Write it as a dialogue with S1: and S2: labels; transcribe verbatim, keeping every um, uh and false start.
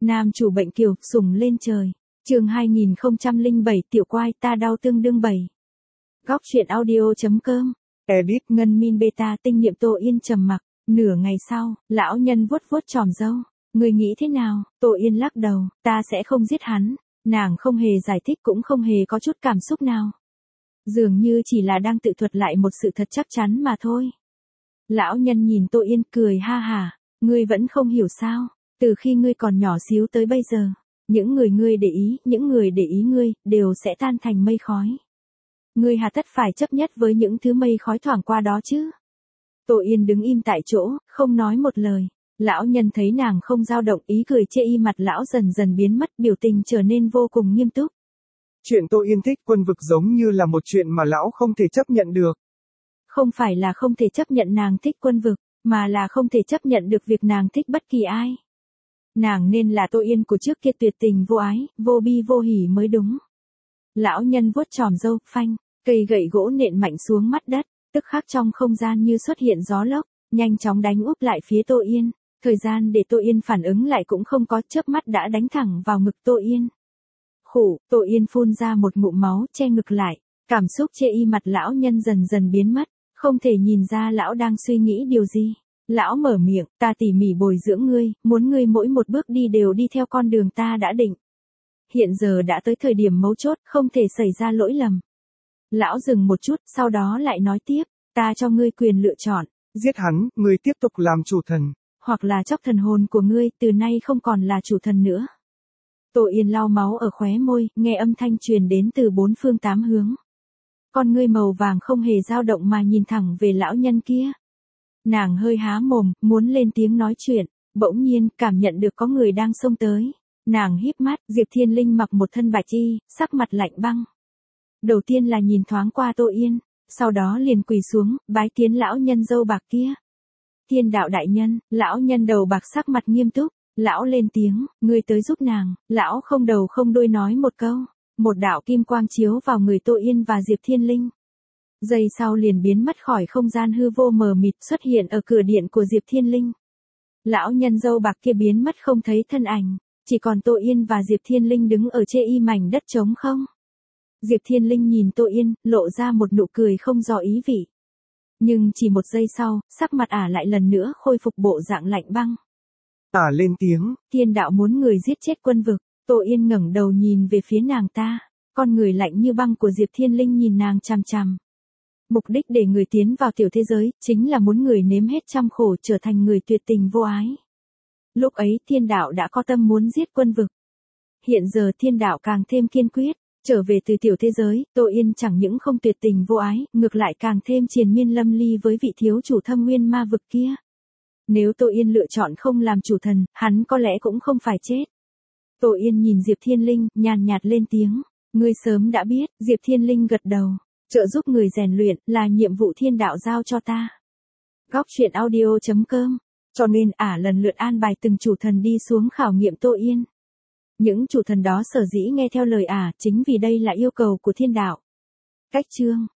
S1: Nam chủ bệnh kiều, sủng lên trời. Chương hai nghìn không trăm lẻ bảy tiểu quai ta đau tương đương bảy. Góc truyện audio.com. Edit Ngân Min Beta tinh niệm Tô Yên trầm mặc. Nửa ngày sau, lão nhân vuốt vuốt tròm râu. Người nghĩ thế nào? Tô Yên lắc đầu, ta sẽ không giết hắn. Nàng không hề giải thích cũng không hề có chút cảm xúc nào. Dường như chỉ là đang tự thuật lại một sự thật chắc chắn mà thôi. Lão nhân nhìn Tô Yên cười ha hả. Ngươi vẫn không hiểu sao? Từ khi ngươi còn nhỏ xíu tới bây giờ, những người ngươi để ý, những người để ý ngươi, đều sẽ tan thành mây khói. Ngươi hà tất phải chấp nhất với những thứ mây khói thoảng qua đó chứ? Tô Yên đứng im tại chỗ, không nói một lời. Lão nhân thấy nàng không dao động, ý cười chê y mặt lão dần dần biến mất, biểu tình trở nên vô cùng nghiêm túc.
S2: Chuyện Tô Yên thích Quân Vực giống như là một chuyện mà lão không thể chấp nhận được.
S1: Không phải là không thể chấp nhận nàng thích Quân Vực, mà là không thể chấp nhận được việc nàng thích bất kỳ ai. Nàng nên là Tô Yên của trước kia, tuyệt tình vô ái, vô bi vô hỉ mới đúng. Lão nhân vuốt tròm râu, phanh, cây gậy gỗ nện mạnh xuống mặt đất, tức khắc trong không gian như xuất hiện gió lốc, nhanh chóng đánh úp lại phía Tô Yên. Thời gian để Tô Yên phản ứng lại cũng không có, chớp mắt đã đánh thẳng vào ngực Tô Yên. Khủ, Tô Yên phun ra một ngụm máu, che ngực lại, cảm xúc chê y mặt lão nhân dần dần biến mất, không thể nhìn ra lão đang suy nghĩ điều gì. Lão mở miệng, ta tỉ mỉ bồi dưỡng ngươi, muốn ngươi mỗi một bước đi đều đi theo con đường ta đã định. Hiện giờ đã tới thời điểm mấu chốt, không thể xảy ra lỗi lầm. Lão dừng một chút, sau đó lại nói tiếp, ta cho ngươi quyền lựa chọn.
S2: Giết hắn, ngươi tiếp tục làm chủ thần.
S1: Hoặc là chóc thần hồn của ngươi, từ nay không còn là chủ thần nữa. Tô Yên lau máu ở khóe môi, nghe âm thanh truyền đến từ bốn phương tám hướng. Con ngươi màu vàng không hề dao động mà nhìn thẳng về lão nhân kia. Nàng hơi há mồm, muốn lên tiếng nói chuyện, bỗng nhiên cảm nhận được có người đang xông tới. Nàng híp mắt, Diệp Thiên Linh mặc một thân bạch y, sắc mặt lạnh băng. Đầu tiên là nhìn thoáng qua Tô Yên, sau đó liền quỳ xuống, bái kiến lão nhân râu bạc kia. Thiên đạo đại nhân, lão nhân đầu bạc sắc mặt nghiêm túc, lão lên tiếng, ngươi tới giúp nàng. Lão không đầu không đuôi nói một câu, một đạo kim quang chiếu vào người Tô Yên và Diệp Thiên Linh. Giây sau liền biến mất khỏi không gian hư vô mờ mịt, xuất hiện ở cửa điện của Diệp Thiên Linh. Lão nhân râu bạc kia biến mất không thấy thân ảnh, chỉ còn Tô Yên và Diệp Thiên Linh đứng ở trên y mảnh đất trống không. Diệp Thiên Linh nhìn Tô Yên, lộ ra một nụ cười không rõ ý vị. Nhưng chỉ một giây sau, sắc mặt ả lại lần nữa khôi phục bộ dạng lạnh băng.
S2: Ả lên tiếng,
S1: Thiên đạo muốn người giết chết Quân Vực. Tô Yên ngẩng đầu nhìn về phía nàng ta, con người lạnh như băng của Diệp Thiên Linh nhìn nàng chằm chằm. Mục đích để người tiến vào tiểu thế giới, chính là muốn người nếm hết trăm khổ, trở thành người tuyệt tình vô ái. Lúc ấy thiên đạo đã có tâm muốn giết Quân Vực. Hiện giờ thiên đạo càng thêm kiên quyết, trở về từ tiểu thế giới, Tô Yên chẳng những không tuyệt tình vô ái, ngược lại càng thêm triền miên lâm ly với vị thiếu chủ Thâm Nguyên Ma Vực kia. Nếu Tô Yên lựa chọn không làm chủ thần, hắn có lẽ cũng không phải chết. Tô Yên nhìn Diệp Thiên Linh, nhàn nhạt lên tiếng, ngươi sớm đã biết. Diệp Thiên Linh gật đầu, trợ giúp người rèn luyện, là nhiệm vụ thiên đạo giao cho ta. Góc truyện audio.com. Cho nên ả lần lượt an bài từng chủ thần đi xuống khảo nghiệm Tô Yên. Những chủ thần đó sở dĩ nghe theo lời ả, chính vì đây là yêu cầu của thiên đạo. Cách chương